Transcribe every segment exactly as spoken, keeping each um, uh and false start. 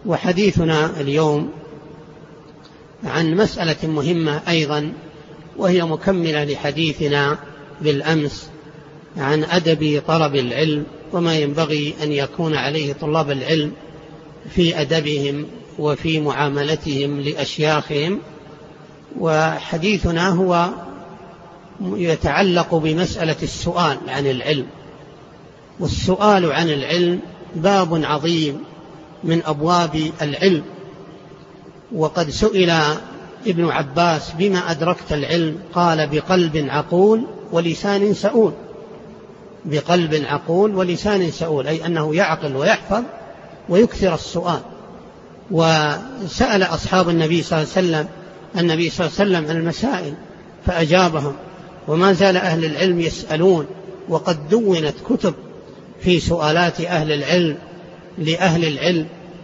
وحديثنا اليوم عن مسألة مهمة أيضا، وهي مكملة لحديثنا بالأمس عن أدب طلب العلم وما ينبغي أن يكون عليه طلاب العلم في أدبهم وفي معاملتهم لأشياخهم. وحديثنا هو يتعلق بمسألة السؤال عن العلم. والسؤال عن العلم باب عظيم من أبواب العلم. وقد سئل ابن عباس: بما أدركت العلم؟ قال: بقلب عقول ولسان سؤول. بقلب عقول ولسان سؤول، أي أنه يعقل ويحفظ ويكثر السؤال. وسأل أصحاب النبي صلى الله عليه وسلم النبي صلى الله عليه وسلم عن المسائل فأجابهم، وما زال أهل العلم يسألون، وقد دونت كتب في سؤالات أهل العلم لأهل العلم.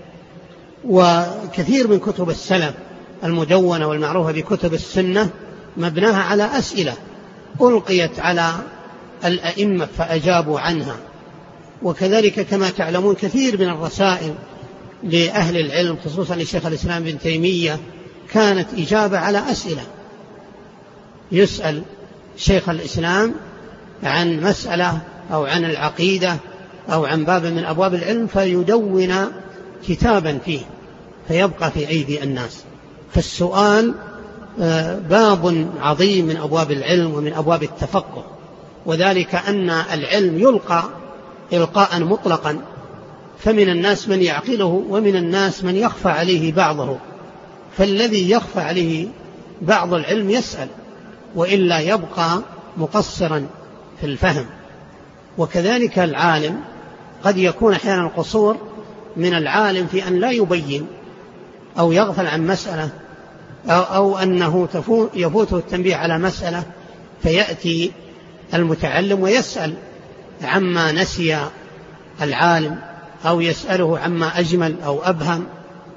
وكثير من كتب السلف المدونة والمعروفة بكتب السنة مبناها على أسئلة ألقيت على الأئمة فأجابوا عنها. وكذلك كما تعلمون كثير من الرسائل لأهل العلم خصوصا لشيخ الإسلام ابن تيمية كانت إجابة على أسئلة. يسأل شيخ الإسلام عن مسألة أو عن العقيدة أو عن باب من أبواب العلم فيدون كتابا فيه فيبقى في أيدي الناس. فالسؤال باب عظيم من أبواب العلم ومن أبواب التفقه، وذلك أن العلم يلقى إلقاء مطلقا، فمن الناس من يعقله ومن الناس من يخفى عليه بعضه. فالذي يخفى عليه بعض العلم يسأل، وإلا يبقى مقصرا في الفهم. وكذلك العالم قد يكون أحيانا قصور من العالم في أن لا يبين أو يغفل عن مسألة أو, أو أنه يفوته التنبيه على مسألة، فيأتي المتعلم ويسأل عما نسي العالم أو يسأله عما أجمل أو أبهم،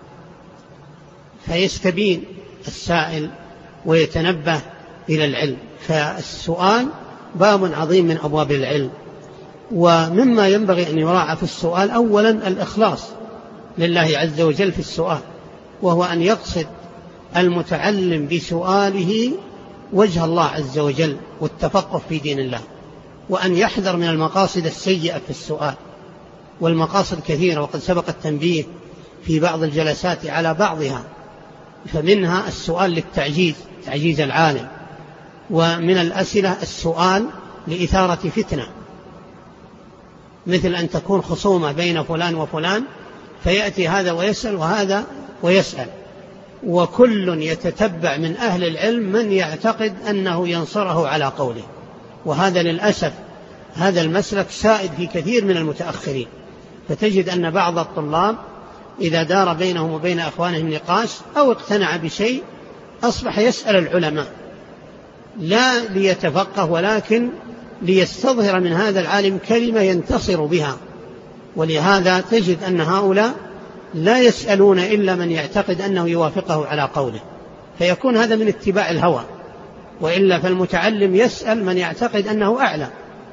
فيستبين السائل ويتنبه إلى العلم. فالسؤال باب عظيم من أبواب العلم. ومما ينبغي أن يراعى في السؤال أولا الإخلاص لله عز وجل في السؤال، وهو أن يقصد المتعلم بسؤاله وجه الله عز وجل والتفقه في دين الله، وأن يحذر من المقاصد السيئة في السؤال. والمقاصد كثيرة وقد سبق التنبيه في بعض الجلسات على بعضها، فمنها السؤال للتعجيز، تعجيز العالم. ومن الأسئلة السؤال لإثارة فتنة، مثل أن تكون خصومة بين فلان وفلان فيأتي هذا ويسأل وهذا ويسأل، وكل يتتبع من أهل العلم من يعتقد أنه ينصره على قوله. وهذا للأسف هذا المسلك سائد في كثير من المتأخرين، فتجد أن بعض الطلاب إذا دار بينهم وبين أخوانهم نقاش أو اقتنع بشيء أصبح يسأل العلماء، لا ليتفقه ولكن ليستظهر من هذا العالم كلمة ينتصر بها. ولهذا تجد أن هؤلاء لا يسألون إلا من يعتقد أنه يوافقه على قوله، فيكون هذا من اتباع الهوى. وإلا فالمتعلم يسأل من يعتقد أنه أعلم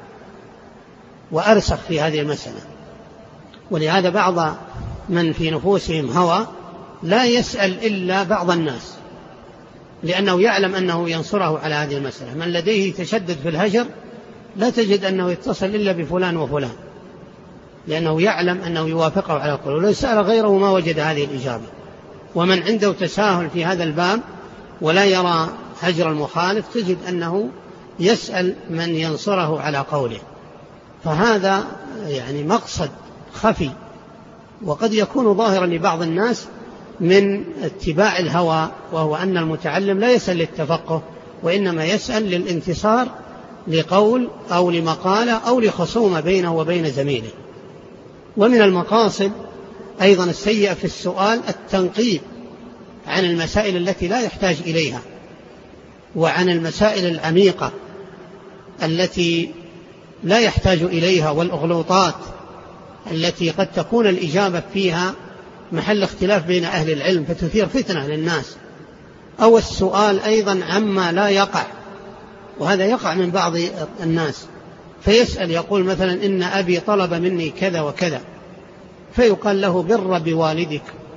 وأرسخ في هذه المسألة. ولهذا بعض من في نفوسهم هوى لا يسأل إلا بعض الناس، لأنه يعلم أنه ينصره على هذه المسألة. من لديه تشدد في الهجر لا تجد أنه يتصل إلا بفلان وفلان، لأنه يعلم أنه يوافقه على قوله، ولو سأل غيره ما وجد هذه الإجابة. ومن عنده تساهل في هذا الباب ولا يرى هجر المخالف تجد أنه يسأل من ينصره على قوله. فهذا يعني مقصد خفي وقد يكون ظاهرا لبعض الناس من اتباع الهوى، وهو أن المتعلم لا يسأل للتفقه وإنما يسأل للانتصار لقول أو لمقالة أو لخصومة بينه وبين زميله. ومن المقاصد أيضا السيئة في السؤال التنقيب عن المسائل التي لا يحتاج إليها، وعن المسائل العميقة التي لا يحتاج إليها، والأغلوطات التي قد تكون الإجابة فيها محل اختلاف بين أهل العلم فتثير فتنة للناس. أو السؤال أيضا عما لا يقع، وهذا يقع من بعض الناس، فيسأل يقول مثلا إن أبي طلب مني كذا وكذا، فيقال له بر بوالدك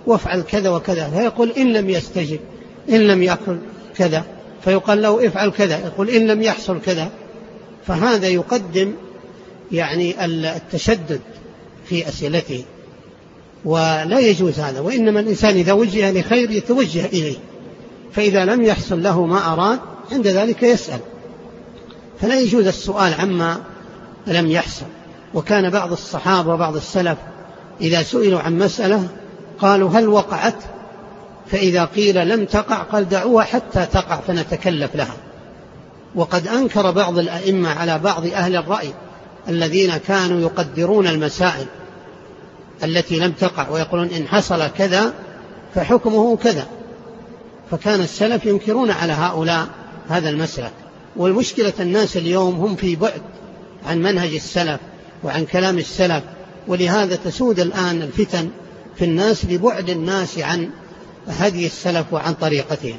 وافعل كذا وكذا، فيقول إن لم يستجب، إن لم يأكل كذا، فيقال له افعل كذا، يقول إن لم يحصل كذا. فهذا يقدم يعني التشدد في أسئلته، ولا يجوز هذا. وإنما الإنسان إذا وجه لخير يتوجه إليه، فإذا لم يحصل له ما أراد عند ذلك يسأل، فلا يجوز السؤال عما لم يحصل. وكان بعض الصحابة وبعض السلف إذا سئلوا عن مسألة قالوا هل وقعت؟ فإذا قيل لم تقع قال دعوها حتى تقع فنتكلف لها. وقد أنكر بعض الأئمة على بعض أهل الرأي الذين كانوا يقدرون المسائل التي لم تقع ويقولون إن حصل كذا فحكمه كذا، فكان السلف ينكرون على هؤلاء هذا المسلك. والمشكلة الناس اليوم هم في بعد عن منهج السلف وعن كلام السلف، ولهذا تسود الآن الفتن في الناس لبعد الناس عن هدي السلف وعن طريقتهم.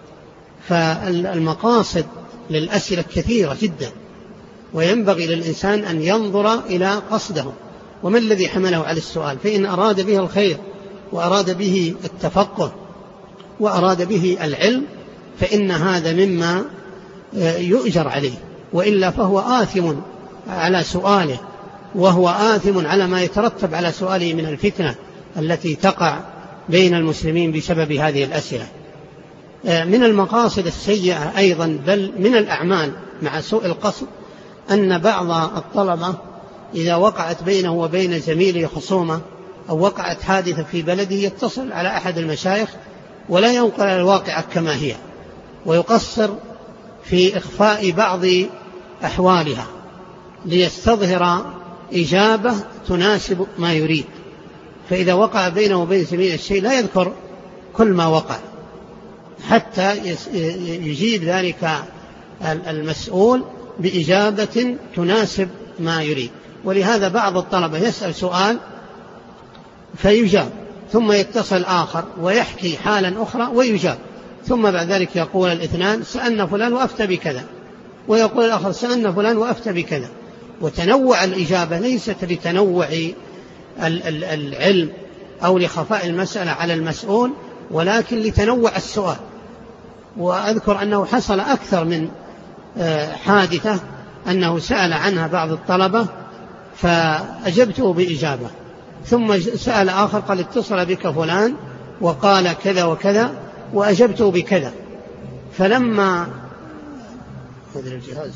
فالمقاصد للأسئلة كثيرة جدا، وينبغي للإنسان أن ينظر إلى قصده وما الذي حمله على السؤال. فإن أراد به الخير وأراد به التفقه وأراد به العلم فإن هذا مما يؤجر عليه، وإلا فهو آثم على سؤاله، وهو آثم على ما يترتب على سؤاله من الفتنة التي تقع بين المسلمين بسبب هذه الأسئلة. من المقاصد السيئة أيضا بل من الأعمال مع سوء القصد أن بعض الطلبة إذا وقعت بينه وبين زميله خصومة أو وقعت حادثة في بلده يتصل على أحد المشايخ ولا ينقل الواقعة كما هي، ويقصر في إخفاء بعض أحوالها ليستظهر إجابة تناسب ما يريد. فإذا وقع بينه وبين زميله الشيء لا يذكر كل ما وقع حتى يجيب ذلك المسؤول بإجابة تناسب ما يريد. ولهذا بعض الطلبة يسأل سؤال فيجاب، ثم يتصل آخر ويحكي حالا أخرى ويجاب، ثم بعد ذلك يقول الاثنان سألنا فلان وأفتى بكذا، ويقول الآخر سألنا فلان وأفتى بكذا. وتنوع الإجابة ليست لتنوع العلم أو لخفاء المسألة على المسؤول، ولكن لتنوع السؤال. وأذكر أنه حصل أكثر من حادثة أنه سأل عنها بعض الطلبة فأجبته بإجابة، ثم سأل آخر قال اتصل بك فلان وقال كذا وكذا وأجبته بكذا. فلما خذ الجهاز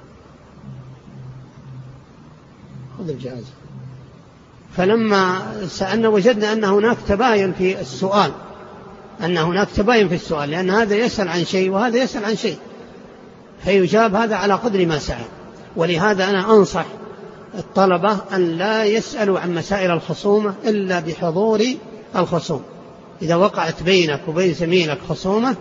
خذ الجهاز فلما سألنا وجدنا أن هناك تباين في السؤال، أن هناك تباين في السؤال، لأن هذا يسأل عن شيء وهذا يسأل عن شيء، فيجاب هذا على قدر ما سأل. ولهذا أنا أنصح الطلبة أن لا يسألوا عن مسائل الخصومة إلا بحضور الخصوم. إذا وقعت بينك وبين زميلك خصومة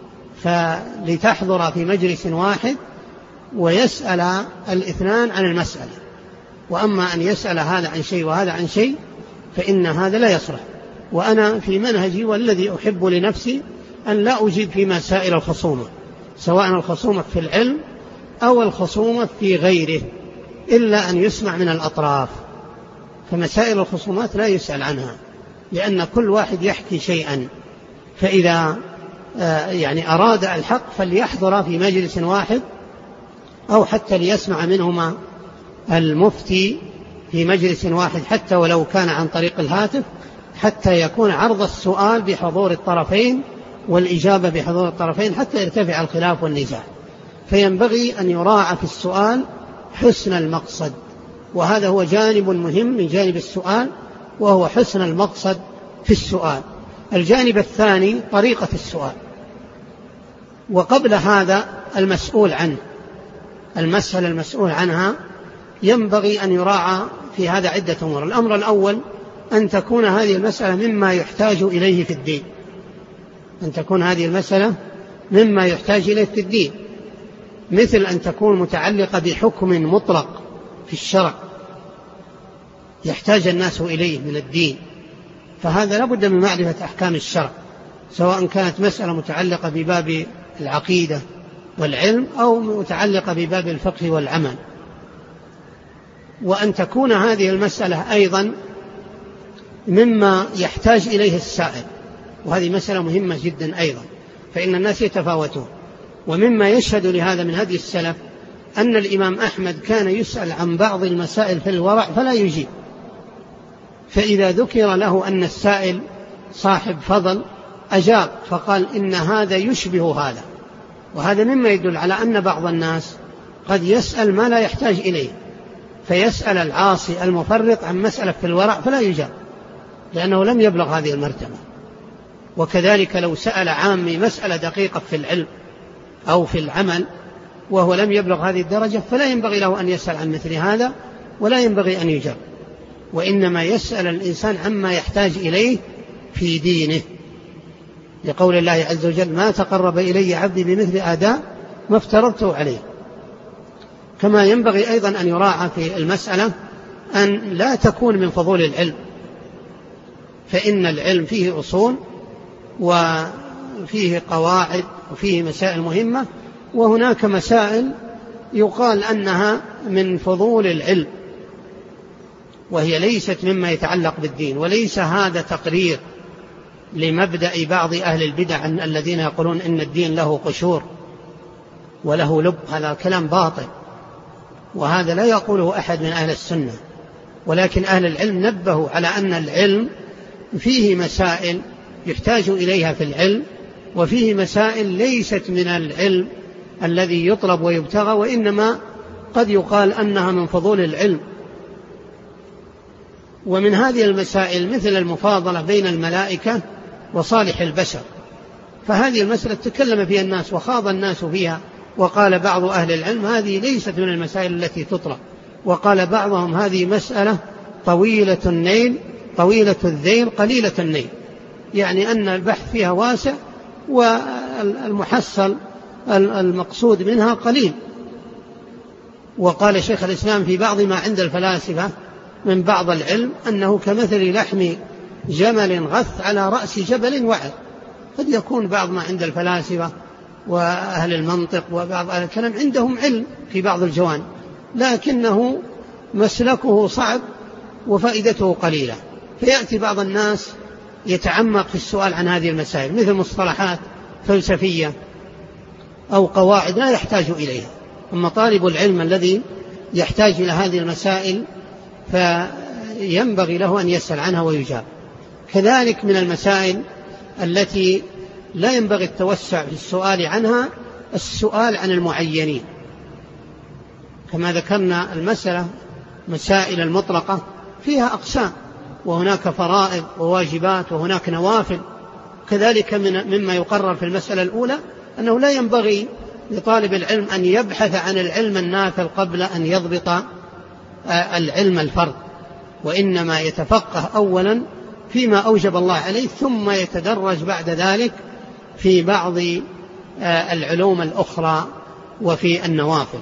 فلتحضر في مجلس واحد ويسأل الاثنان عن المسألة. وأما أن يسأل هذا عن شيء وهذا عن شيء فإن هذا لا يصلح. وأنا في منهجي والذي أحب لنفسي أن لا أجيب في مسائل الخصومة، سواء الخصومة في العلم أو الخصومة في غيره، إلا أن يسمع من الأطراف. فمسائل الخصومات لا يسأل عنها، لأن كل واحد يحكي شيئا، فإذا يعني أراد الحق فليحضر في مجلس واحد أو حتى ليسمع منهما المفتي في مجلس واحد حتى ولو كان عن طريق الهاتف، حتى يكون عرض السؤال بحضور الطرفين والإجابة بحضور الطرفين حتى يرتفع الخلاف والنزاع. فينبغي أن يراعى في السؤال حسن المقصد، وهذا هو جانب مهم من جانب السؤال، وهو حسن المقصد في السؤال. الجانب الثاني طريقة السؤال، وقبل هذا المسؤول عنه، المسألة المسؤول عنها ينبغي أن يراعى في هذا عدة أمور. الأمر الأول أن تكون هذه المسألة مما يحتاج إليه في الدين، أن تكون هذه المسألة مما يحتاج إليه في الدين، مثل أن تكون متعلقة بحكم مطلق في الشرع يحتاج الناس إليه من الدين، فهذا لابد من معرفة أحكام الشرع، سواء كانت مسألة متعلقة بباب العقيدة والعلم أو متعلقة بباب الفقه والعمل. وأن تكون هذه المسألة أيضا مما يحتاج إليه السائل، وهذه مسألة مهمة جدا أيضا، فإن الناس يتفاوتون. ومما يشهد لهذا من هدي السلف أن الإمام أحمد كان يسأل عن بعض المسائل في الورع فلا يجيب، فإذا ذكر له أن السائل صاحب فضل أجاب فقال إن هذا يشبه هذا. وهذا مما يدل على أن بعض الناس قد يسأل ما لا يحتاج إليه، فيسأل العاصي المفرط عن مسألة في الورع فلا يجاب لأنه لم يبلغ هذه المرتبة. وكذلك لو سأل عامي مسألة دقيقة في العلم أو في العمل وهو لم يبلغ هذه الدرجة فلا ينبغي له أن يسأل عن مثل هذا ولا ينبغي أن يجاب، وإنما يسأل الإنسان عما يحتاج إليه في دينه، لقول الله عز وجل ما تقرب إلي عبدي بمثل أداء ما افترضته عليه. كما ينبغي أيضا أن يراعى في المسألة أن لا تكون من فضول العلم، فإن العلم فيه أصول وفيه قواعد وفيه مسائل مهمة، وهناك مسائل يقال أنها من فضول العلم وهي ليست مما يتعلق بالدين. وليس هذا تقرير لمبدأ بعض أهل البدع الذين يقولون إن الدين له قشور وله لب، هذا كلام باطل، وهذا لا يقوله أحد من أهل السنة. ولكن أهل العلم نبهوا على أن العلم فيه مسائل يحتاج إليها في العلم، وفيه مسائل ليست من العلم الذي يطلب ويبتغى، وإنما قد يقال أنها من فضول العلم. ومن هذه المسائل مثل المفاضلة بين الملائكة وصالح البشر، فهذه المسألة تكلم فيها الناس وخاض الناس فيها، وقال بعض أهل العلم هذه ليست من المسائل التي تطلب، وقال بعضهم هذه مسألة طويلة النيل طويلة الذيل قليلة النيل، يعني أن البحث فيها واسع والمحصل المقصود منها قليل. وقال شيخ الإسلام في بعض ما عند الفلاسفة من بعض العلم أنه كمثل لحم جمل غث على رأس جبل وعر. قد يكون بعض ما عند الفلاسفة وأهل المنطق وبعض أهل الكلام عندهم علم في بعض الجوانب، لكنه مسلكه صعب وفائدته قليلة، فيأتي بعض الناس يتعمق في السؤال عن هذه المسائل مثل مصطلحات فلسفية أو قواعد لا يحتاج إليها. أما طالب العلم الذي يحتاج إلى هذه المسائل فينبغي له أن يسأل عنها ويجاب. كذلك من المسائل التي لا ينبغي التوسع في السؤال عنها السؤال عن المعينين، كما ذكرنا المسألة مسائل المطلقة فيها أقسام، وهناك فرائض وواجبات وهناك نوافل. كذلك من مما يقرر في المسألة الأولى أنه لا ينبغي لطالب العلم أن يبحث عن العلم النافل قبل أن يضبط العلم الفرض، وإنما يتفقه أولا فيما أوجب الله عليه ثم يتدرج بعد ذلك في بعض العلوم الأخرى وفي النوافل.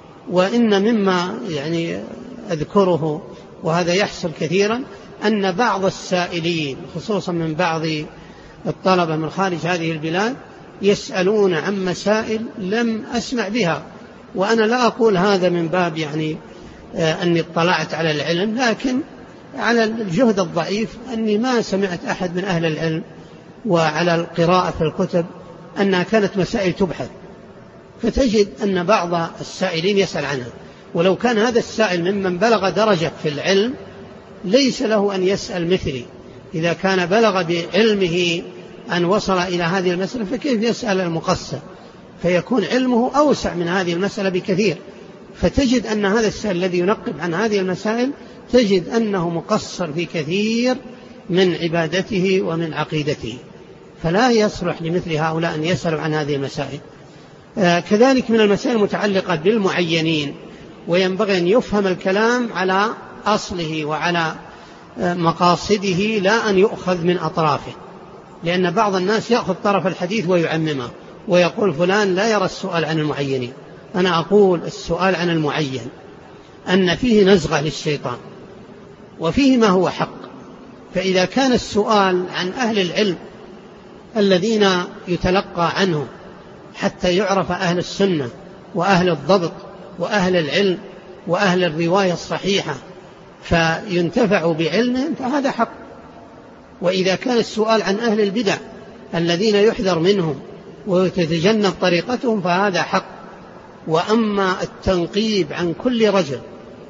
وإن مما يعني أذكره وهذا يحصل كثيرا أن بعض السائلين خصوصا من بعض الطلبة من خارج هذه البلاد يسألون عن مسائل لم أسمع بها، وأنا لا أقول هذا من باب يعني أني اطلعت على العلم، لكن على الجهد الضعيف أني ما سمعت أحد من أهل العلم وعلى القراءة في الكتب أنها كانت مسائل تبحث، فتجد أن بعض السائلين يسأل عنها. ولو كان هذا السائل ممن بلغ درجة في العلم ليس له أن يسأل مثلي، إذا كان بلغ بعلمه أن وصل إلى هذه المسألة فكيف يسأل المقصر؟ فيكون علمه أوسع من هذه المسألة بكثير، فتجد أن هذا السائل الذي ينقب عن هذه المسائل تجد أنه مقصر في كثير من عبادته ومن عقيدته، فلا يصلح لمثل هؤلاء أن يسألوا عن هذه المسائل. آه كذلك من المسائل المتعلقة بالمعينين، وينبغي أن يفهم الكلام على أصله وعلى آه مقاصده لا أن يؤخذ من أطرافه، لأن بعض الناس يأخذ طرف الحديث ويعممه ويقول فلان لا يرى السؤال عن المعينين. أنا أقول السؤال عن المعين أن فيه نزغة للشيطان وفيه ما هو حق، فإذا كان السؤال عن أهل العلم الذين يتلقى عنهم حتى يعرف أهل السنة وأهل الضبط وأهل العلم وأهل الرواية الصحيحة فينتفع بعلمهم، فهذا حق. وإذا كان السؤال عن أهل البدع الذين يحذر منهم وتتجنب طريقتهم فهذا حق. وأما التنقيب عن كل رجل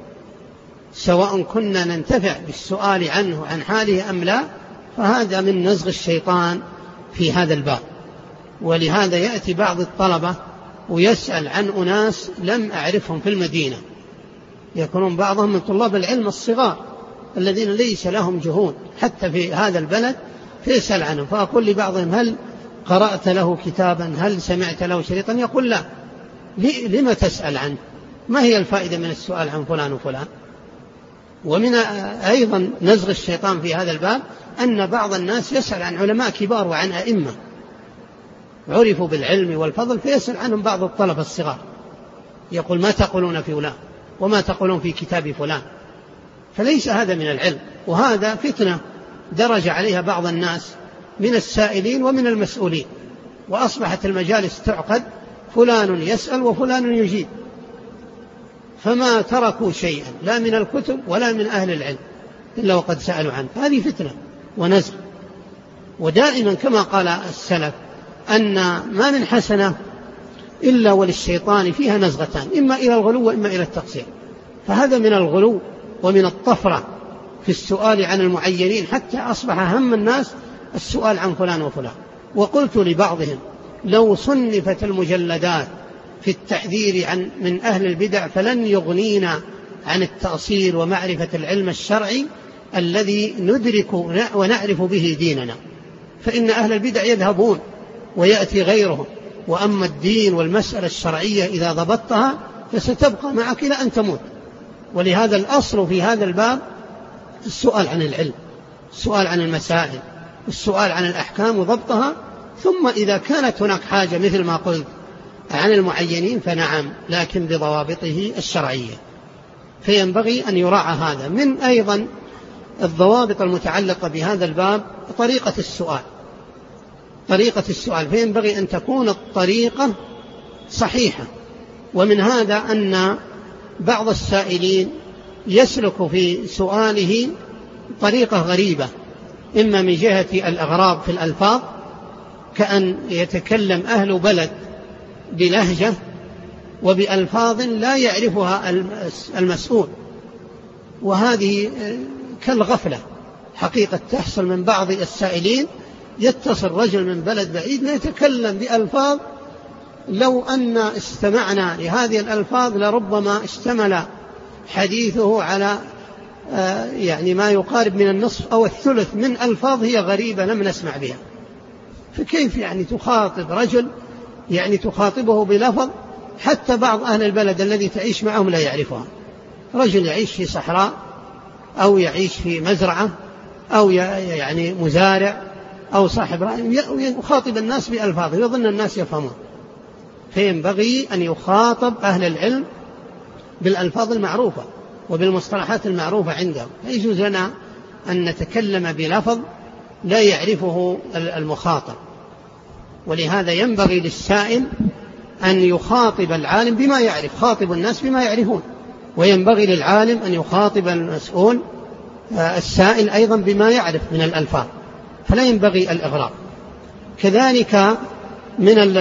سواء كنا ننتفع بالسؤال عنه عن حاله أم لا فهذا من نزغ الشيطان في هذا الباب. ولهذا يأتي بعض الطلبة ويسأل عن أناس لم أعرفهم في المدينة، يكونون بعضهم من طلاب العلم الصغار الذين ليس لهم جهود حتى في هذا البلد، فيسأل عنهم، فأقول لبعضهم هل قرأت له كتابا، هل سمعت له شريطا؟ يقول لا. لما تسأل عنه؟ ما هي الفائدة من السؤال عن فلان وفلان؟ ومن أيضا نزغ الشيطان في هذا الباب أن بعض الناس يسأل عن علماء كبار وعن أئمة عرفوا بالعلم والفضل، فيسأل عنهم بعض الطلبة الصغار، يقول ما تقولون في فلان وما تقولون في كتاب فلان؟ فليس هذا من العلم، وهذا فتنة درج عليها بعض الناس من السائلين ومن المسؤولين، وأصبحت المجالس تعقد فلان يسأل وفلان يجيب، فما تركوا شيئا لا من الكتب ولا من أهل العلم إلا وقد سألوا عنه. هذه فتنة ونزغ. ودائما كما قال السلف أن ما من حسنة إلا وللشيطان فيها نزغتان، إما إلى الغلو وإما إلى التقصير. فهذا من الغلو ومن الطفرة في السؤال عن المعينين، حتى أصبح هم الناس السؤال عن فلان وفلان. وقلت لبعضهم لو صنفت المجلدات في التحذير عن من أهل البدع فلن يغنينا عن التأصيل ومعرفة العلم الشرعي الذي ندرك ونعرف به ديننا، فإن أهل البدع يذهبون ويأتي غيرهم، وأما الدين والمسألة الشرعية إذا ضبطتها فستبقى معك إلى أن تموت. ولهذا الأصل في هذا الباب السؤال عن العلم، السؤال عن المسائل، السؤال عن الأحكام وضبطها، ثم إذا كانت هناك حاجة مثل ما قلت عن المعينين فنعم، لكن بضوابطه الشرعية. فينبغي أن يراعى هذا. من أيضا الضوابط المتعلقة بهذا الباب طريقة السؤال، طريقة السؤال فينبغي أن تكون الطريقة صحيحة. ومن هذا أن بعض السائلين يسلك في سؤاله طريقة غريبة، إما من جهة الأغراب في الألفاظ، كأن يتكلم أهل بلد بلهجة وبألفاظ لا يعرفها المسؤول، وهذه كالغفلة حقيقة تحصل من بعض السائلين. يتصل رجل من بلد بعيد يتكلم بألفاظ لو أن استمعنا لهذه الألفاظ لربما اشتمل حديثه على يعني ما يقارب من النصف أو الثلث من ألفاظ هي غريبة لم نسمع بها. فكيف يعني تخاطب رجل يعني تخاطبه بلفظ حتى بعض أهل البلد الذي تعيش معهم لا يعرفها؟ رجل يعيش في صحراء أو يعيش في مزرعة أو يعني مزارع أو صاحب رأي يخاطب الناس بألفاظه يظن الناس يفهمون. فينبغي أن يخاطب أهل العلم بالألفاظ المعروفة وبالمصطلحات المعروفة عندهم. لا يجوز لنا أن نتكلم بلفظ لا يعرفه المخاطب. ولهذا ينبغي للسائل أن يخاطب العالم بما يعرف، خاطب الناس بما يعرفون، وينبغي للعالم أن يخاطب المسؤول السائل أيضا بما يعرف من الألفاظ، فلا ينبغي الإغراء. كذلك من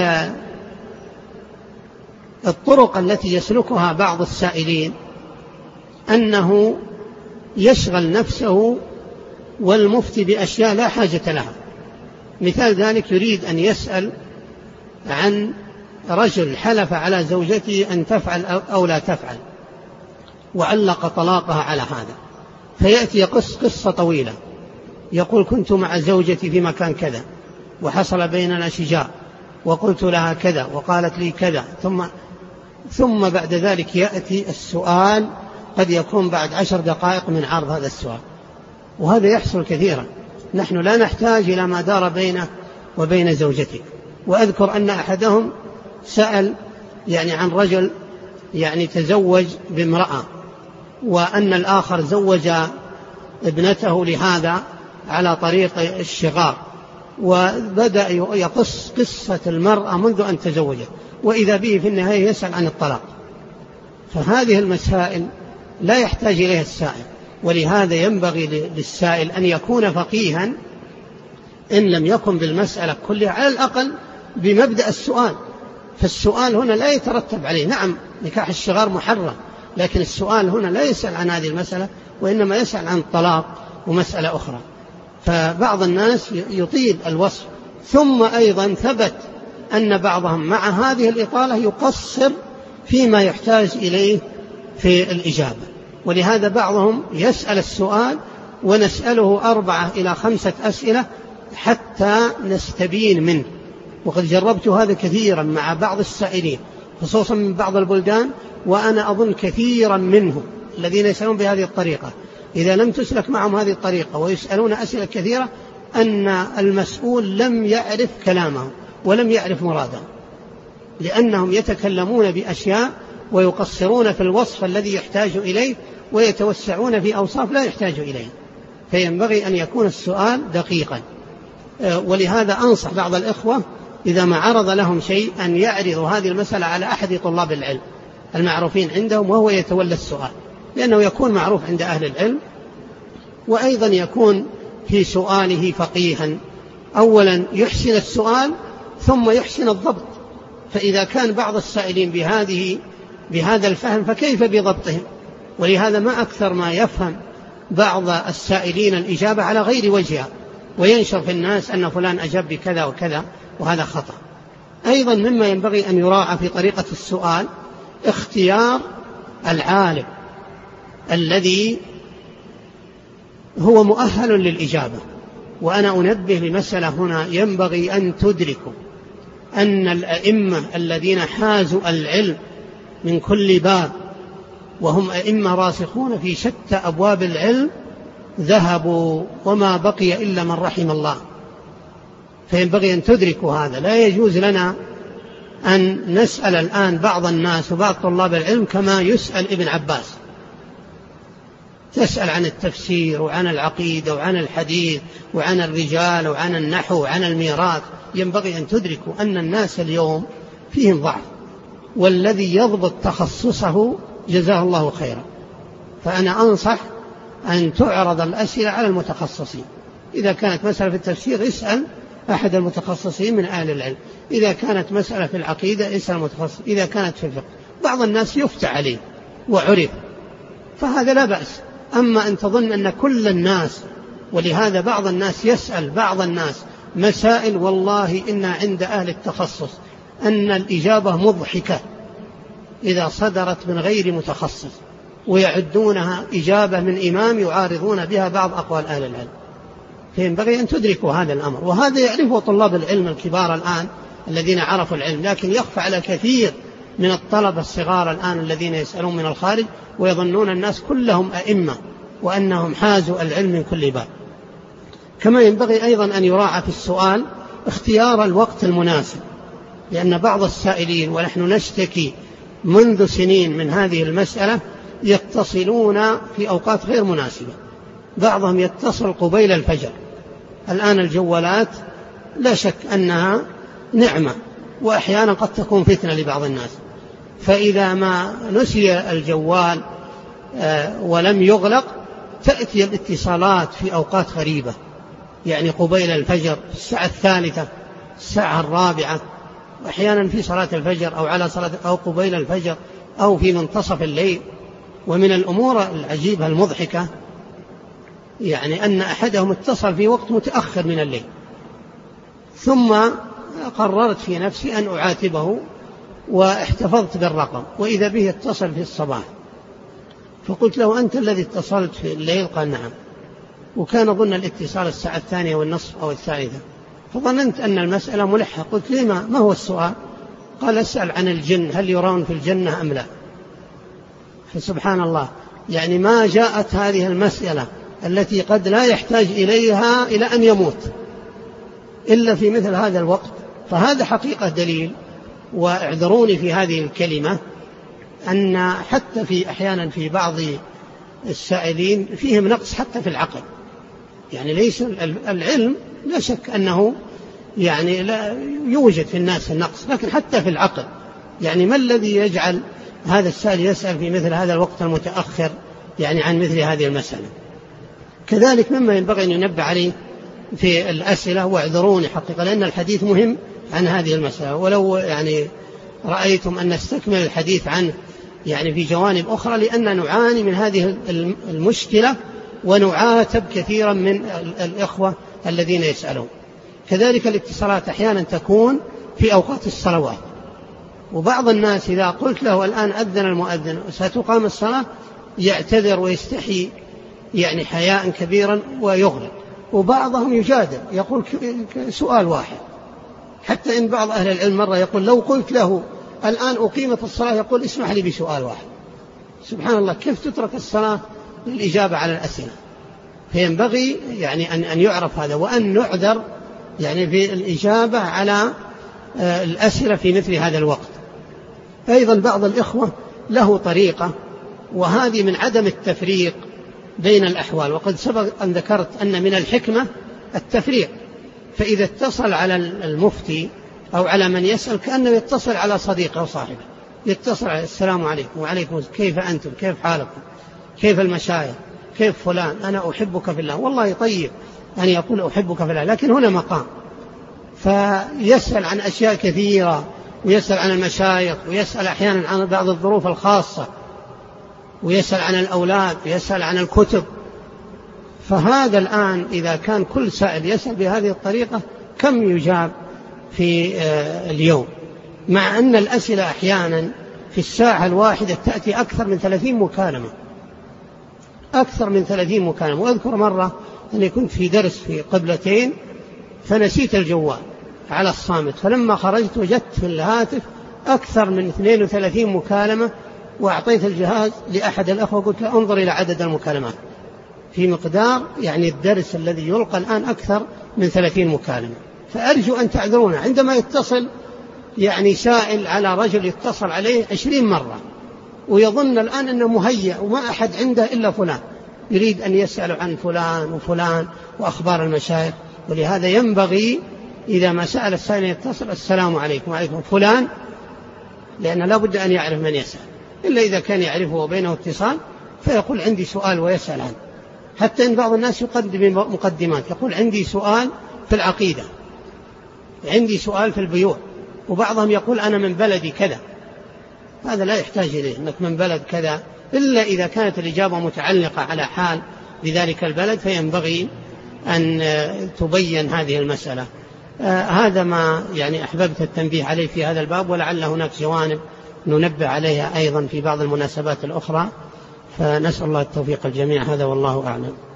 الطرق التي يسلكها بعض السائلين أنه يشغل نفسه والمفتي بأشياء لا حاجة لها. مثال ذلك يريد أن يسأل عن رجل حلف على زوجته أن تفعل أو لا تفعل وعلق طلاقها على هذا، فيأتي يقص قصة طويلة يقول كنت مع زوجتي في مكان كذا وحصل بيننا شجار وقلت لها كذا وقالت لي كذا، ثم ثم بعد ذلك يأتي السؤال قد يكون بعد عشر دقائق من عرض هذا السؤال. وهذا يحصل كثيرا. نحن لا نحتاج إلى ما دار بينه وبين زوجته. وأذكر أن أحدهم سأل يعني عن رجل يعني تزوج بامرأة، وأن الآخر زوج ابنته لهذا على طريق الشغار، وبدأ يقص قصة المرأة منذ أن تزوجت، وإذا به في النهاية يسأل عن الطلاق. فهذه المسائل لا يحتاج إليها السائل. ولهذا ينبغي للسائل أن يكون فقيها إن لم يكن بالمسألة كلها على الأقل بمبدأ السؤال. فالسؤال هنا لا يترتب عليه، نعم نكاح الصغار محرم، لكن السؤال هنا لا يسأل عن هذه المسألة، وإنما يسأل عن الطلاق ومسألة أخرى. فبعض الناس يطيل الوصف. ثم أيضا ثبت أن بعضهم مع هذه الإطالة يقصر فيما يحتاج إليه في الإجابة، ولهذا بعضهم يسأل السؤال ونسأله أربعة إلى خمسة أسئلة حتى نستبين منه. وقد جربت هذا كثيرا مع بعض السائلين خصوصا من بعض البلدان، وأنا أظن كثيرا منهم الذين يسألون بهذه الطريقة إذا لم تسلك معهم هذه الطريقة ويسألون أسئلة كثيرة أن المسؤول لم يعرف كلامه ولم يعرف مراده، لأنهم يتكلمون بأشياء ويقصرون في الوصف الذي يحتاج إليه ويتوسعون في أوصاف لا يحتاج إليه. فينبغي أن يكون السؤال دقيقا. ولهذا أنصح بعض الإخوة إذا ما عرض لهم شيء أن يعرضوا هذه المسألة على أحد طلاب العلم المعروفين عندهم وهو يتولى السؤال، لأنه يكون معروف عند أهل العلم، وأيضا يكون في سؤاله فقيها. أولا يحسن السؤال ثم يحسن الضبط، فإذا كان بعض السائلين بهذه بهذا الفهم فكيف بضبطهم؟ ولهذا ما أكثر ما يفهم بعض السائلين الإجابة على غير وجهها وينشر في الناس أن فلان أجاب بكذا وكذا، وهذا خطأ. أيضا مما ينبغي أن يراعى في طريقة السؤال اختيار العالم الذي هو مؤهل للإجابة. وأنا أنبه لمسألة هنا ينبغي أن تدركوا أن الأئمة الذين حازوا العلم من كل باب وهم أئمة راسخون في شتى أبواب العلم ذهبوا وما بقي إلا من رحم الله. فينبغي أن تدركوا هذا. لا يجوز لنا أن نسأل الآن بعض الناس وبعض طلاب العلم كما يسأل ابن عباس، تسأل عن التفسير وعن العقيدة وعن الحديث وعن الرجال وعن النحو وعن الميراث. ينبغي أن تدركوا أن الناس اليوم فيهم ضعف، والذي يضبط تخصصه جزاه الله خيرا. فأنا أنصح أن تعرض الأسئلة على المتخصصين. إذا كانت مسألة في التفسير اسأل أحد المتخصصين من أهل العلم، إذا كانت مسألة في العقيدة اسأل المتخصص، إذا كانت في الفقه. بعض الناس يفتى عليه وعرف، فهذا لا بأس. أما أن تظن أن كل الناس، ولهذا بعض الناس يسأل بعض الناس مسائل والله إن عند أهل التخصص أن الإجابة مضحكة إذا صدرت من غير متخصص، ويعدونها إجابة من إمام يعارضون بها بعض أقوال أهل العلم. فينبغي أن تدركوا هذا الأمر، وهذا يعرفه طلاب العلم الكبار الآن الذين عرفوا العلم، لكن يخفى على كثير من الطلبة الصغار الآن الذين يسألون من الخارج ويظنون الناس كلهم أئمة وأنهم حازوا العلم من كل باب. كما ينبغي أيضا أن يراعى في السؤال اختيار الوقت المناسب، لأن بعض السائلين ونحن نشتكي منذ سنين من هذه المسألة يتصلون في أوقات غير مناسبة. بعضهم يتصل قبيل الفجر. الآن الجوالات لا شك أنها نعمة، وأحيانا قد تكون فتنة لبعض الناس، فإذا ما نسي الجوال ولم يغلق تأتي الاتصالات في أوقات غريبة، يعني قبيل الفجر، الساعة الثالثة، الساعة الرابعة، أحيانا في صلاة الفجر أو على صلاة أو قبيل الفجر أو في منتصف الليل. ومن الأمور العجيبة المضحكة يعني أن أحدهم اتصل في وقت متأخر من الليل، ثم قررت في نفسي أن أعاتبه واحتفظت بالرقم، وإذا به اتصل في الصباح، فقلت له أنت الذي اتصلت في الليل؟ قال نعم. وكان ظن الاتصال الساعة الثانية والنصف أو الثالثة، فظننت أن المسألة ملحة. قلت لما ما هو السؤال؟ قال أسأل عن الجن، هل يرون في الجنة أم لا؟ فسبحان الله، يعني ما جاءت هذه المسألة التي قد لا يحتاج إليها إلى أن يموت إلا في مثل هذا الوقت. فهذا حقيقة دليل، واعذروني في هذه الكلمة، أن حتى في أحيانا في بعض السائلين فيهم نقص حتى في العقل. يعني ليس العلم لا شك أنه يعني لا يوجد في الناس النقص، لكن حتى في العقل. يعني ما الذي يجعل هذا السائل يسأل في مثل هذا الوقت المتأخر يعني عن مثل هذه المسألة؟ كذلك مما ينبغي أن ينبه عليه في الأسئلة واعذروني حقيقة، لأن الحديث مهم عن هذه المسألة، ولو يعني رأيتم أن نستكمل الحديث عنه يعني في جوانب أخرى، لأن نعاني من هذه المشكلة ونعاتب كثيرا من الإخوة الذين يسألون. كذلك الاتصالات أحيانا تكون في أوقات الصلوات، وبعض الناس إذا قلت له الآن أذن المؤذن ستقام الصلاة يعتذر ويستحي يعني حياء كبيرا ويغلق، وبعضهم يجادل يقول سؤال واحد، حتى إن بعض أهل العلم مرة يقول لو قلت له الآن أقيمت الصلاة يقول اسمح لي بسؤال واحد. سبحان الله، كيف تترك الصلاة للإجابة على الأسئلة؟ فينبغي يعني أن أن يعرف هذا، وأن نعذر يعني في الإجابة على الأسئلة في مثل هذا الوقت. أيضا بعض الإخوة له طريقة، وهذه من عدم التفريق بين الأحوال، وقد سبق أن ذكرت أن من الحكمة التفريق، فإذا اتصل على المفتي أو على من يسأل كأنه يتصل على صديقه وصاحبه، يتصل على السلام عليكم وعليكم كيف أنتم، كيف حالكم، كيف المشايخ، كيف فلان، أنا أحبك في الله. والله طيب أن يقول أحبك في الله، لكن هنا مقام، فيسأل عن أشياء كثيرة، ويسأل عن المشايخ، ويسأل أحيانا عن بعض الظروف الخاصة، ويسأل عن الأولاد، ويسأل عن الكتب. فهذا الآن إذا كان كل سائل يسأل بهذه الطريقة كم يجاب في اليوم، مع أن الأسئلة أحيانا في الساعة الواحدة تأتي أكثر من ثلاثين مكالمة، أكثر من ثلاثين مكالمة. وأذكر مرة أني كنت في درس في قبلتين فنسيت الجوال على الصامت، فلما خرجت وجدت في الهاتف أكثر من اثنين وثلاثين مكالمة، وأعطيت الجهاز لأحد الأخوة قلت له انظر إلى عدد المكالمات في مقدار يعني الدرس الذي يلقى الآن أكثر من ثلاثين مكالمة. فأرجو أن تعذرونا عندما يتصل يعني سائل على رجل يتصل عليه عشرين مرة ويظن الآن أنه مهيأ وما أحد عنده إلا فلان، يريد أن يسأل عن فلان وفلان وأخبار المشايخ. ولهذا ينبغي إذا ما سأل السائل يتصل السلام عليكم وعليكم فلان، لأن لا بد أن يعرف من يسأل، إلا إذا كان يعرفه وبينه اتصال فيقول عندي سؤال ويسأل عنه. حتى إن بعض الناس يقدم مقدمات يقول عندي سؤال في العقيدة، عندي سؤال في البيوع، وبعضهم يقول أنا من بلدي كذا. هذا لا يحتاج إليه أنك من بلد كذا، إلا إذا كانت الإجابة متعلقة على حال بذلك البلد فينبغي أن تبين هذه المسألة. آه هذا ما يعني أحببت التنبيه عليه في هذا الباب، ولعل هناك جوانب ننبه عليها أيضا في بعض المناسبات الأخرى، فنسأل الله التوفيق الجميع. هذا والله أعلم.